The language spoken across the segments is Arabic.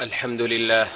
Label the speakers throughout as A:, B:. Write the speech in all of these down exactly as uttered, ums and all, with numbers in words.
A: الحمد لله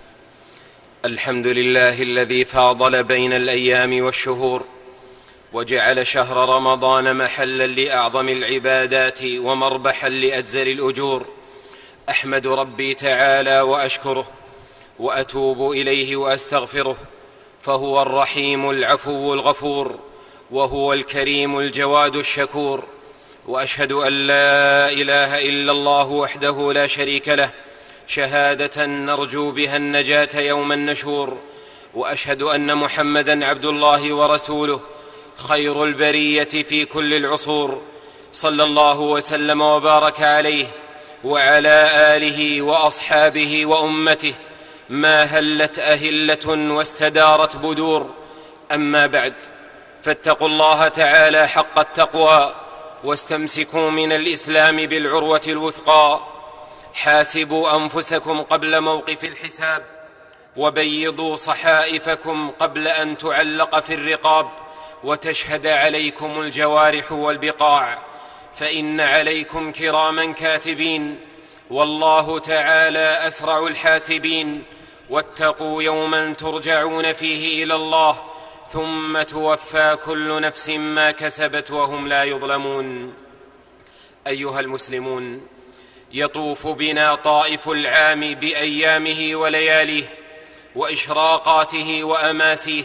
A: الحمد لله الذي فاضل بين الأيام والشهور، وجعل شهر رمضان محلا لأعظم العبادات ومربحا لأجزل الأجور. أحمد ربي تعالى وأشكره وأتوب إليه وأستغفره، فهو الرحيم العفو الغفور، وهو الكريم الجواد الشكور. وأشهد أن لا إله إلا الله وحده لا شريك له، شهادة نرجو بها النجاة يوم النشور. وأشهد أن محمدًا عبد الله ورسوله، خير البرية في كل العصور، صلى الله وسلم وبارك عليه وعلى آله وأصحابه وأمته، ما هلت أهلة واستدارت بدور. أما بعد، فاتقوا الله تعالى حق التقوى، واستمسكوا من الإسلام بالعروة الوثقى. حاسبوا أنفسكم قبل موقف الحساب، وبيضوا صحائفكم قبل أن تعلق في الرقاب وتشهد عليكم الجوارح والبقاع، فإن عليكم كراما كاتبين، والله تعالى أسرع الحاسبين. واتقوا يوما ترجعون فيه إلى الله، ثم توفى كل نفس ما كسبت وهم لا يظلمون. أيها المسلمون، يطوف بنا طائف العام بأيامه ولياليه، وإشراقاته وأماسيه،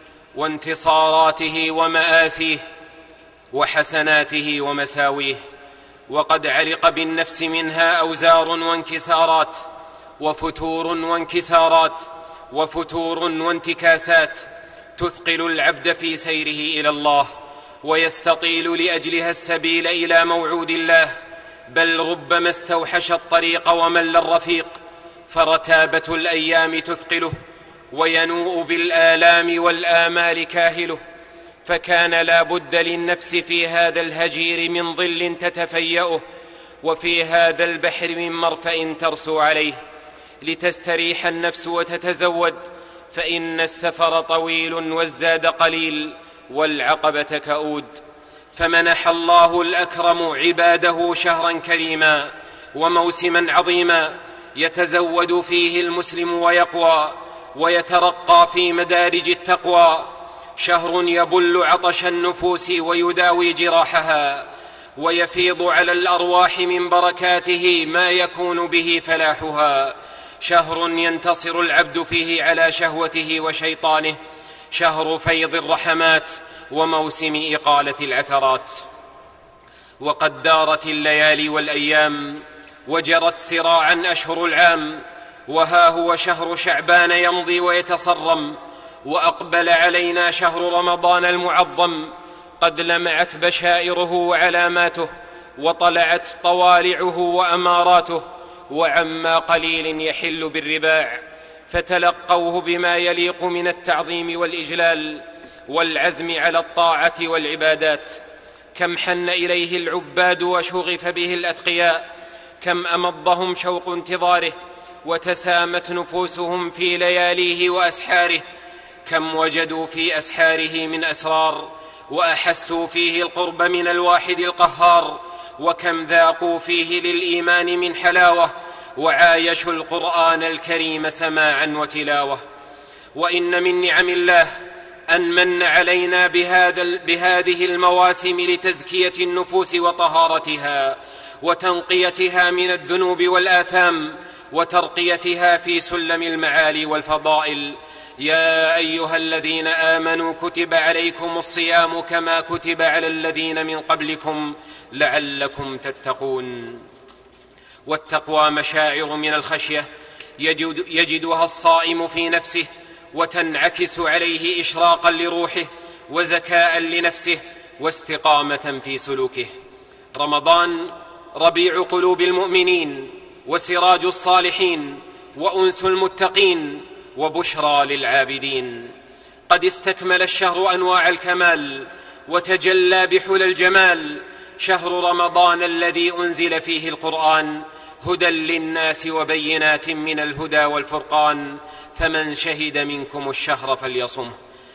A: وانتصاراته ومآسيه، وحسناته ومساويه. وقد علق بالنفس منها أوزار وانكسارات، وفتور وانكسارات، وفتور وانتكاسات، تثقل العبد في سيره إلى الله، ويستطيل لأجلها السبيل إلى موعود الله، بل ربما استوحش الطريق ومل الرفيق، فرتابة الأيام تثقله، وينوء بالآلام والآمال كاهله. فكان لا بد للنفس في هذا الهجير من ظل تتفيأه، وفي هذا البحر من مرفأ ترسو عليه، لتستريح النفس وتتزود، فإن السفر طويل والزاد قليل، والعقبة كؤود. فمنح الله الأكرم عباده شهرا كريما وموسما عظيما، يتزود فيه المسلم ويقوى ويترقى في مدارج التقوى. شهر يبل عطش النفوس ويداوي جراحها، ويفيض على الأرواح من بركاته ما يكون به فلاحها. شهر ينتصر العبد فيه على شهوته وشيطانه، شهر فيض الرحمات وموسم إقالة العثرات. وقد دارت الليالي والأيام، وجرت سراعا أشهر العام، وها هو شهر شعبان يمضي ويتصرم، وأقبل علينا شهر رمضان المعظم. قد لمعت بشائره وعلاماته، وطلعت طوالعه وأماراته، وعما قليل يحل بالرباع، فتلقوه بما يليق من التعظيم والإجلال والعزم على الطاعة والعبادات. كم حن إليه العباد وشغف به الأتقياء، كم أمضهم شوق انتظاره، وتسامت نفوسهم في لياليه وأسحاره. كم وجدوا في أسحاره من أسرار، وأحسوا فيه القرب من الواحد القهار، وكم ذاقوا فيه للإيمان من حلاوة، وعايشوا القرآن الكريم سماعا وتلاوة. وإن من نعم الله أن من علينا بهذا بهذه المواسم لتزكية النفوس وطهارتها، وتنقيتها من الذنوب والآثام، وترقيتها في سلم المعالي والفضائل. يا أيها الذين آمنوا كتب عليكم الصيام كما كتب على الذين من قبلكم لعلكم تتقون. والتقوى مشاعر من الخشية يجد يجدها الصائم في نفسه، وتنعكس عليه إشراقا لروحه، وزكاء لنفسه، واستقامة في سلوكه. رمضان ربيع قلوب المؤمنين، وسراج الصالحين، وأنس المتقين، وبشرى للعابدين. قد استكمل الشهر أنواع الكمال، وتجلى بحلى الجمال. شهر رمضان الذي أنزل فيه القرآن هدى للناس وبينات من الهدى والفرقان، فمن شهد منكم الشهر فليصمه.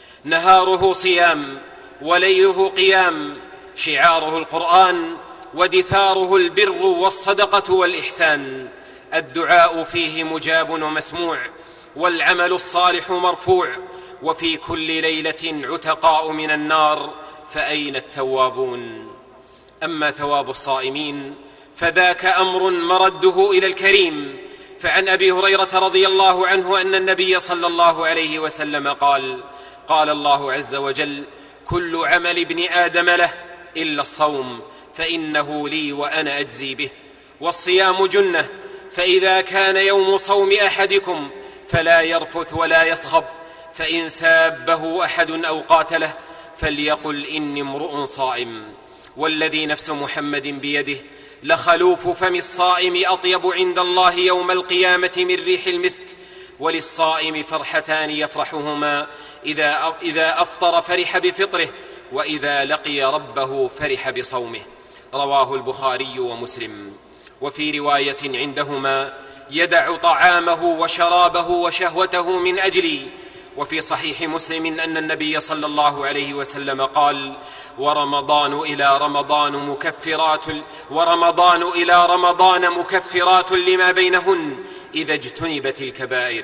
A: نهاره صيام وليله قيام، شعاره القرآن، ودثاره البر والصدقة والإحسان. الدعاء فيه مجاب ومسموع، والعمل الصالح مرفوع، وفي كل ليلة عتقاء من النار، فأين التوابون؟ أما ثواب الصائمين فذاك أمر مرده إلى الكريم. فعن أبي هريرة رضي الله عنه أن النبي صلى الله عليه وسلم قال: قال الله عز وجل: كل عمل ابن آدم له إلا الصوم فإنه لي وأنا أجزي به. والصيام جنة، فإذا كان يوم صوم أحدكم فلا يرفث ولا يصخب، فإن سابه أحد أو قاتله فليقل إني امرؤ صائم. والذي نفس محمد بيده لخلوف فم الصائم أطيب عند الله يوم القيامة من ريح المسك. وللصائم فرحتان يفرحهما: إذا إذا أفطر فرح بفطره، وإذا لقي ربه فرح بصومه. رواه البخاري ومسلم. وفي رواية عندهما: يدع طعامه وشرابه وشهوته من أجلي. وفي صحيح مسلم أن النبي صلى الله عليه وسلم قال: ورمضان إلى رمضان مكفرات ورمضان إلى رمضان مكفرات لما بينهن إذا اجتنبت الكبائر.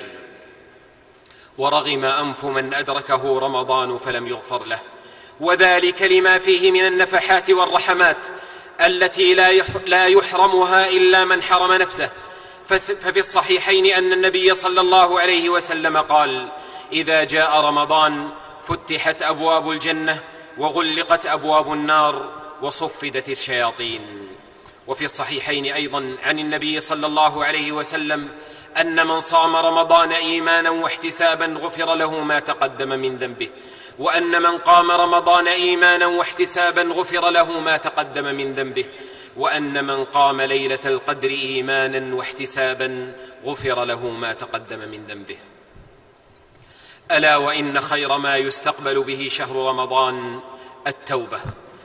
A: ورغم أنف من أدركه رمضان فلم يغفر له، وذلك لما فيه من النفحات والرحمات التي لا يحرمها إلا من حرم نفسه. ففي الصحيحين أن النبي صلى الله عليه وسلم قال: إذا جاء رمضان فتحت أبواب الجنة وغلقت أبواب النار وصفدت الشياطين. وفي الصحيحين أيضا عن النبي صلى الله عليه وسلم أن من صام رمضان إيمانا واحتسابا غفر له ما تقدم من ذنبه، وأن من قام رمضان إيمانا واحتسابا غفر له ما تقدم من ذنبه، وأن من قام ليلة القدر إيمانا واحتسابا غفر له ما تقدم من ذنبه. ألا وإن خير ما يستقبل به شهر رمضان التوبة،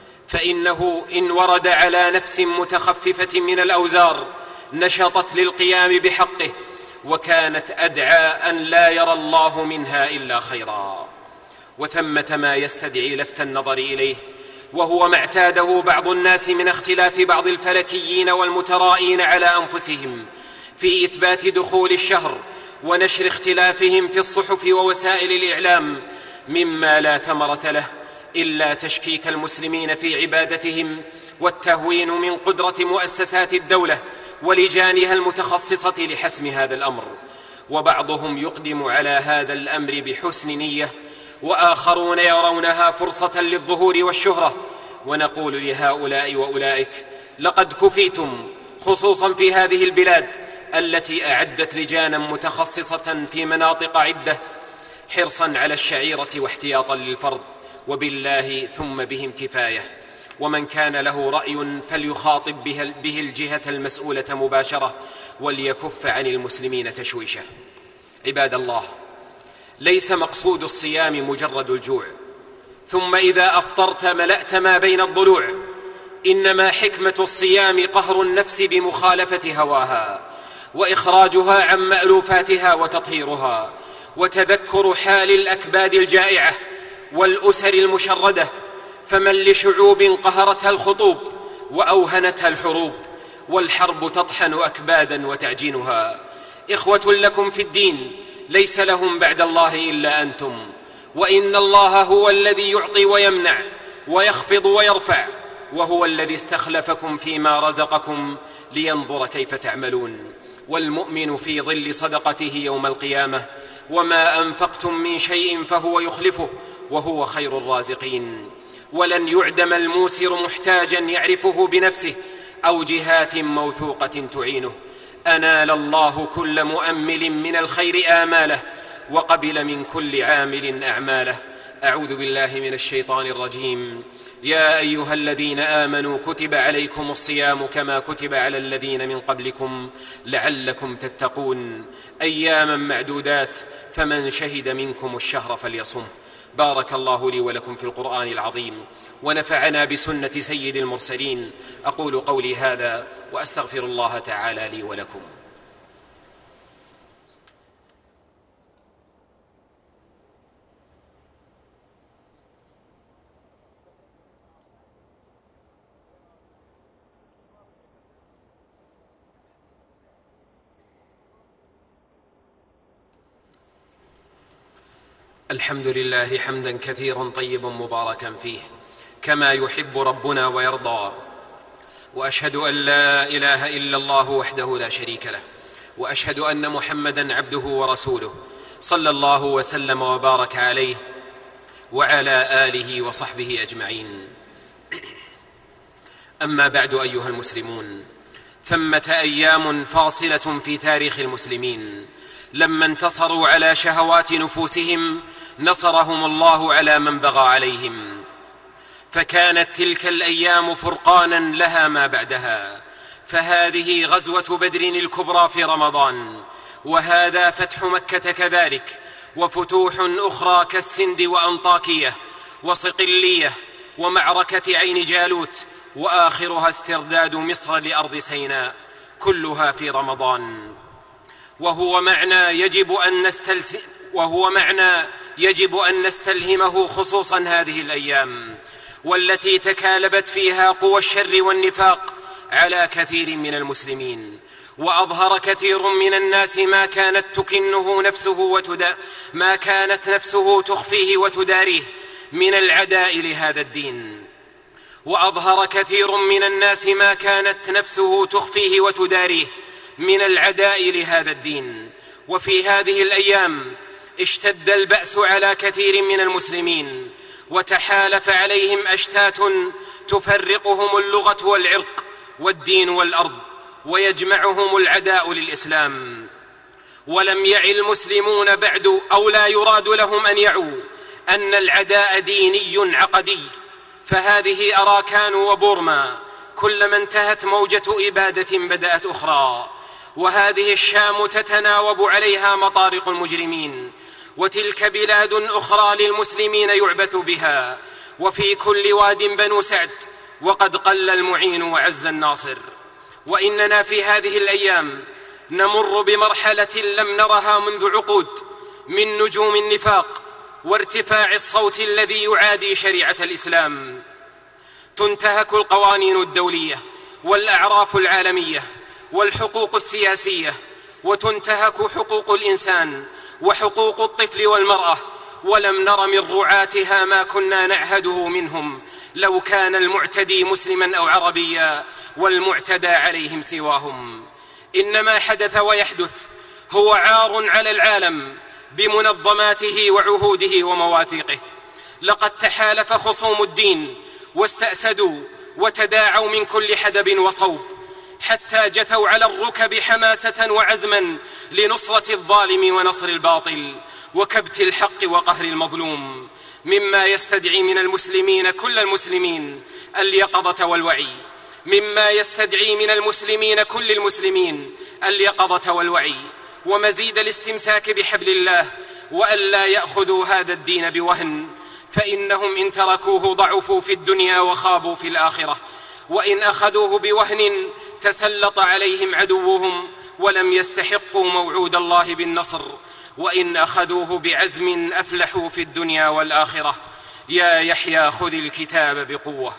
A: فإنه إن ورد على نفس متخففة من الأوزار نشطت للقيام بحقه، وكانت أدعى أن لا يرى الله منها إلا خيرا. وثمة ما يستدعي لفت النظر إليه، وهو ما اعتاده بعض الناس من اختلاف بعض الفلكيين والمترائين على أنفسهم في إثبات دخول الشهر ونشر اختلافهم في الصحف ووسائل الإعلام، مما لا ثمرة له إلا تشكيك المسلمين في عبادتهم والتهوين من قدرة مؤسسات الدولة ولجانها المتخصصة لحسم هذا الأمر. وبعضهم يقدم على هذا الأمر بحسن نية، وآخرون يرونها فرصة للظهور والشهرة. ونقول لهؤلاء وأولئك: لقد كفيتم، خصوصا في هذه البلاد التي أعدت لجانا متخصصة في مناطق عدة حرصا على الشعيرة واحتياطا للفرض، وبالله ثم بهم كفاية. ومن كان له رأي فليخاطب به الجهة المسؤولة مباشرة، وليكف عن المسلمين تشويشه. عباد الله، ليس مقصود الصيام مجرد الجوع ثم إذا أفطرت ملأت ما بين الضلوع، إنما حكمة الصيام قهر النفس بمخالفة هواها، وإخراجها عن مألوفاتها وتطهيرها، وتذكر حال الأكباد الجائعة والأسر المشردة. فمن لشعوب قهرتها الخطوب وأوهنتها الحروب، والحرب تطحن أكبادا وتعجينها. إخوة لكم في الدين ليس لهم بعد الله إلا أنتم، وإن الله هو الذي يعطي ويمنع ويخفض ويرفع، وهو الذي استخلفكم فيما رزقكم لينظر كيف تعملون. والمؤمن في ظل صدقته يوم القيامة: وما أنفقتم من شيء فهو يخلفه وهو خير الرازقين. ولن يعدم الموسر محتاجا يعرفه بنفسه أو جهات موثوقة تعينه. أنال الله كل مؤمل من الخير آماله، وقبل من كل عامل أعماله. أعوذ بالله من الشيطان الرجيم. يا أيها الذين آمنوا كتب عليكم الصيام كما كتب على الذين من قبلكم لعلكم تتقون، أياما معدودات، فمن شهد منكم الشهر فليصمه. بارك الله لي ولكم في القرآن العظيم، ونفعنا بسنة سيد المرسلين. أقول قولي هذا وأستغفر الله تعالى لي ولكم. الحمد لله حمدا كثيرا طيبا مباركا فيه كما يحب ربنا ويرضى، وأشهد أن لا إله إلا الله وحده لا شريك له، وأشهد أن محمدا عبده ورسوله صلى الله وسلم وبارك عليه وعلى آله وصحبه أجمعين. أما بعد أيها المسلمون، ثمة أيام فاصلة في تاريخ المسلمين لما انتصروا على شهوات نفوسهم نصرهم الله على من بغى عليهم، فكانت تلك الأيام فرقانا لها ما بعدها. فهذه غزوة بدر الكبرى في رمضان، وهذا فتح مكة كذلك، وفتوح أخرى كالسند وأنطاكية وصقلية ومعركة عين جالوت، وآخرها استرداد مصر لأرض سيناء، كلها في رمضان. وهو معنى يجب أن نستلزم وهو معنى يجب أن نستلهمه خصوصا هذه الأيام، والتي تكالبت فيها قوى الشر والنفاق على كثير من المسلمين، وأظهر كثير من الناس ما كانت تكنه نفسه وتدا ما كانت نفسه تخفيه وتداريه من العداء لهذا الدين. وأظهر كثير من الناس ما كانت نفسه تخفيه وتداريه من العداء لهذا الدين. وفي هذه الأيام اشتد البأس على كثير من المسلمين، وتحالف عليهم أشتات تفرقهم اللغة والعرق والدين والأرض، ويجمعهم العداء للإسلام. ولم يعي المسلمون بعد، أو لا يراد لهم أن يعوا، أن العداء ديني عقدي. فهذه أراكان وبورما كلما انتهت موجة إبادة بدأت أخرى، وهذه الشام تتناوب عليها مطارق المجرمين، وتلك بلاد أخرى للمسلمين يعبث بها، وفي كل واد بنو سعد، وقد قل المعين وعز الناصر. وإننا في هذه الأيام نمر بمرحلة لم نرها منذ عقود من نجوم النفاق وارتفاع الصوت الذي يعادي شريعة الإسلام. تنتهك القوانين الدولية والأعراف العالمية والحقوق السياسية، وتنتهك حقوق الإنسان وحقوق الطفل والمرأة، ولم نر من رعاتها ما كنا نعهده منهم لو كان المعتدي مسلما أو عربيا والمعتدى عليهم سواهم. إنما حدث ويحدث هو عار على العالم بمنظماته وعهوده ومواثيقه. لقد تحالف خصوم الدين واستأسدوا وتداعوا من كل حدب وصوب، حتى جثوا على الركب حماسة وعزما لنصرة الظالم ونصر الباطل وكبت الحق وقهر المظلوم، مما يستدعي من المسلمين كل المسلمين اليقظة والوعي مما يستدعي من المسلمين كل المسلمين اليقظة والوعي ومزيد الاستمساك بحبل الله، وألا يأخذوا هذا الدين بوهن، فإنهم إن تركوه ضعفوا في الدنيا وخابوا في الآخرة، وإن أخذوه بوهن تسلط عليهم عدوهم ولم يستحقوا موعود الله بالنصر، وإن أخذوه بعزم أفلحوا في الدنيا والآخرة. يا يحيى خذ الكتاب بقوة.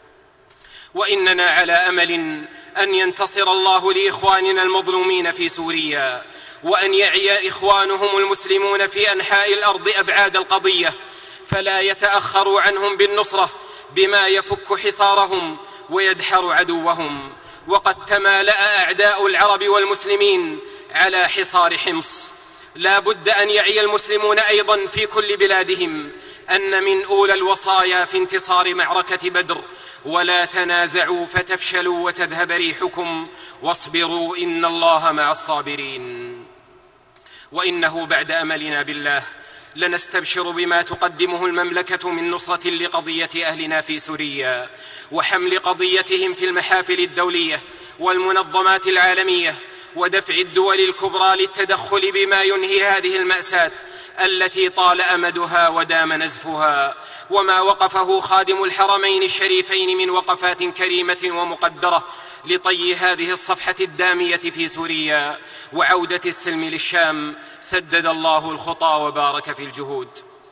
A: وإننا على أمل أن ينتصر الله لإخواننا المظلومين في سوريا، وأن يعي إخوانهم المسلمون في أنحاء الأرض أبعاد القضية، فلا يتأخروا عنهم بالنصرة بما يفك حصارهم ويدحر عدوهم. وقد تمالأ أعداء العرب والمسلمين على حصار حمص. لا بد أن يعي المسلمون أيضا في كل بلادهم أن من أولى الوصايا في انتصار معركة بدر: ولا تنازعوا فتفشلوا وتذهب ريحكم واصبروا إن الله مع الصابرين. وإنه بعد أملنا بالله لنستبشر بما تقدمه المملكة من نصرة لقضية أهلنا في سوريا، وحمل قضيتهم في المحافل الدولية والمنظمات العالمية، ودفع الدول الكبرى للتدخل بما ينهي هذه المأساة التي طال أمدها ودام نزفها. وما وقفه خادم الحرمين الشريفين من وقفات كريمة ومقدرة لطي هذه الصفحة الدامية في سوريا وعودة السلم للشام، سدد الله الخطى وبارك في الجهود.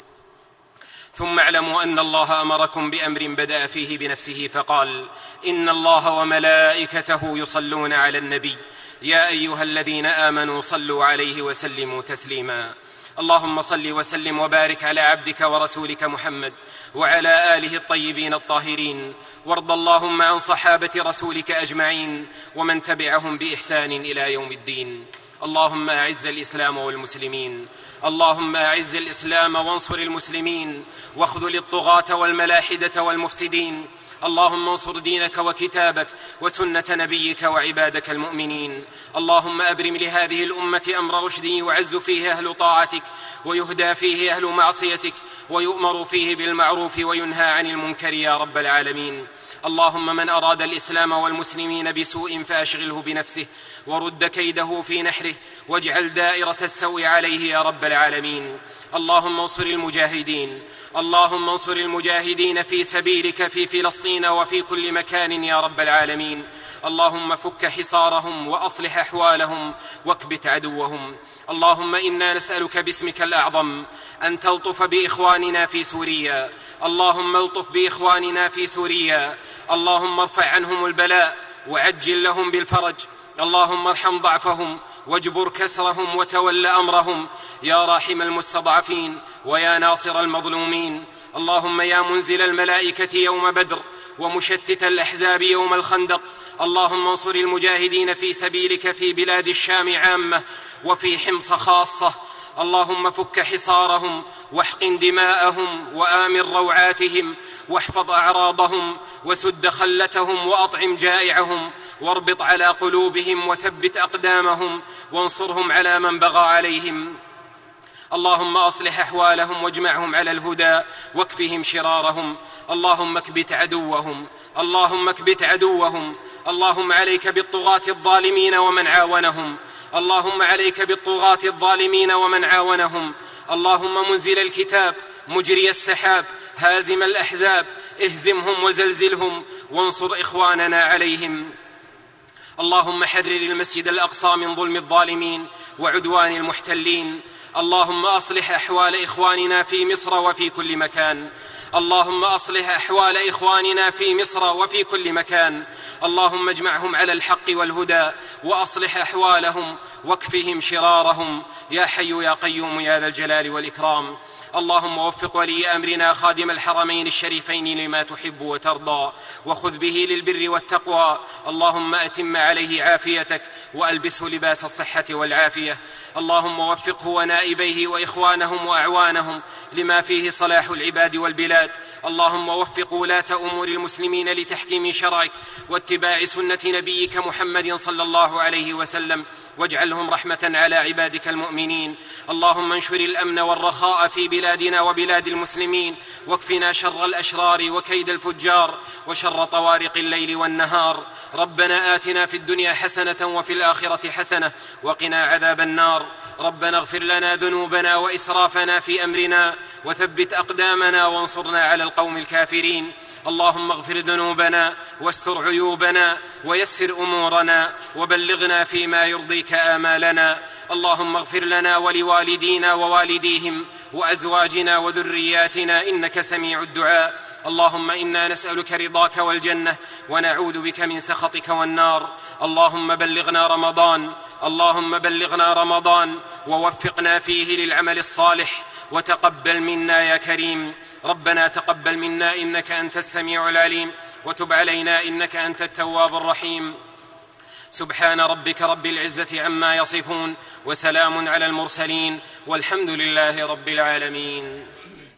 A: ثم اعلموا أن الله أمركم بأمر بدأ فيه بنفسه فقال: إن الله وملائكته يصلون على النبي يا أيها الذين آمنوا صلوا عليه وسلموا تسليما. اللهم صل وسلم وبارك على عبدك ورسولك محمد وعلى آله الطيبين الطاهرين، وارض اللهم عن صحابة رسولك أجمعين ومن تبعهم بإحسان إلى يوم الدين. اللهم أعز الإسلام والمسلمين، اللهم أعز الإسلام وانصر المسلمين، واخذل الطغاة والملاحدة والمفسدين. اللهم انصر دينك وكتابك وسنة نبيك وعبادك المؤمنين. اللهم أبرم لهذه الأمة أمر رشد يعز فيه أهل طاعتك ويهدى فيه أهل معصيتك ويؤمر فيه بالمعروف وينهى عن المنكر يا رب العالمين. اللهم من أراد الإسلام والمسلمين بسوء فأشغله بنفسه ورد كيده في نحره واجعل دائرة السوء عليه يا رب العالمين. اللهم انصر المجاهدين، اللهم انصر المجاهدين في سبيلك في فلسطين وفي كل مكان يا رب العالمين. اللهم فك حصارهم وأصلح أحوالهم واكبت عدوهم. اللهم إنا نسألك باسمك الأعظم أن تلطف بإخواننا في سوريا، اللهم الطف بإخواننا في سوريا، اللهم ارفع عنهم البلاء وعجل لهم بالفرج. اللهم ارحم ضعفهم واجبر كسرهم وتول أمرهم يا راحم المستضعفين ويا ناصر المظلومين. اللهم يا منزل الملائكة يوم بدر ومشتت الأحزاب يوم الخندق، اللهم انصر المجاهدين في سبيلك في بلاد الشام عامة وفي حمص خاصة. اللهم فك حصارهم واحقن دماءهم وآمن روعاتهم واحفظ أعراضهم وسد خلتهم وأطعم جائعهم واربط على قلوبهم وثبت أقدامهم وانصرهم على من بغى عليهم. اللهم أصلح أحوالهم واجمعهم على الهدى واكفهم شرارهم. اللهم اكبت عدوهم، اللهم اكبت عدوهم. اللهم عليك بالطغاة الظالمين ومن عاونهم، اللهم عليك بالطغاة الظالمين ومن عاونهم. اللهم منزل الكتاب مجري السحاب هازم الأحزاب اهزمهم وزلزلهم وانصر إخواننا عليهم. اللهم حرر المسجد الأقصى من ظلم الظالمين وعدوان المحتلين. اللهم أصلح أحوال إخواننا في مصر وفي كل مكان، اللهم أصلح أحوال إخواننا في مصر وفي كل مكان. اللهم اجمعهم على الحق والهدى وأصلح أحوالهم واكفهم شرارهم يا حي يا قيوم يا ذا الجلال والإكرام. اللهم وفق ولي أمرنا خادم الحرمين الشريفين لما تحب وترضى وخذ به للبر والتقوى. اللهم أتم عليه عافيتك وألبسه لباس الصحة والعافية. اللهم وفقه ونائبيه وإخوانهم وأعوانهم لما فيه صلاح العباد والبلاد. اللهم وفق ولاة أمور المسلمين لتحكيم شرعك واتباع سنة نبيك محمد صلى الله عليه وسلم واجعلهم رحمة على عبادك المؤمنين. اللهم انشر الأمن والرخاء في بلادنا وبلاد المسلمين واكفنا شر الأشرار وكيد الفجار وشر طوارق الليل والنهار. ربنا آتنا في الدنيا حسنة وفي الآخرة حسنة وقنا عذاب النار. ربنا اغفر لنا ذنوبنا وإسرافنا في أمرنا وثبت أقدامنا وانصرنا على القوم الكافرين. اللهم اغفر ذنوبنا واستر عيوبنا ويسر أمورنا وبلغنا فيما يرضيك آمالنا. اللهم اغفر لنا ولوالدينا ووالديهم وأزواجنا وذرياتنا إنك سميع الدعاء. اللهم إنا نسألك رضاك والجنة ونعوذ بك من سخطك والنار. اللهم بلغنا رمضان، اللهم بلغنا رمضان ووفقنا فيه للعمل الصالح وتقبل منا يا كريم. ربنا تقبل منا إنك أنت السميع العليم وتب علينا إنك أنت التواب الرحيم. سبحان ربك رب العزة عما يصفون وسلام على المرسلين والحمد لله رب العالمين.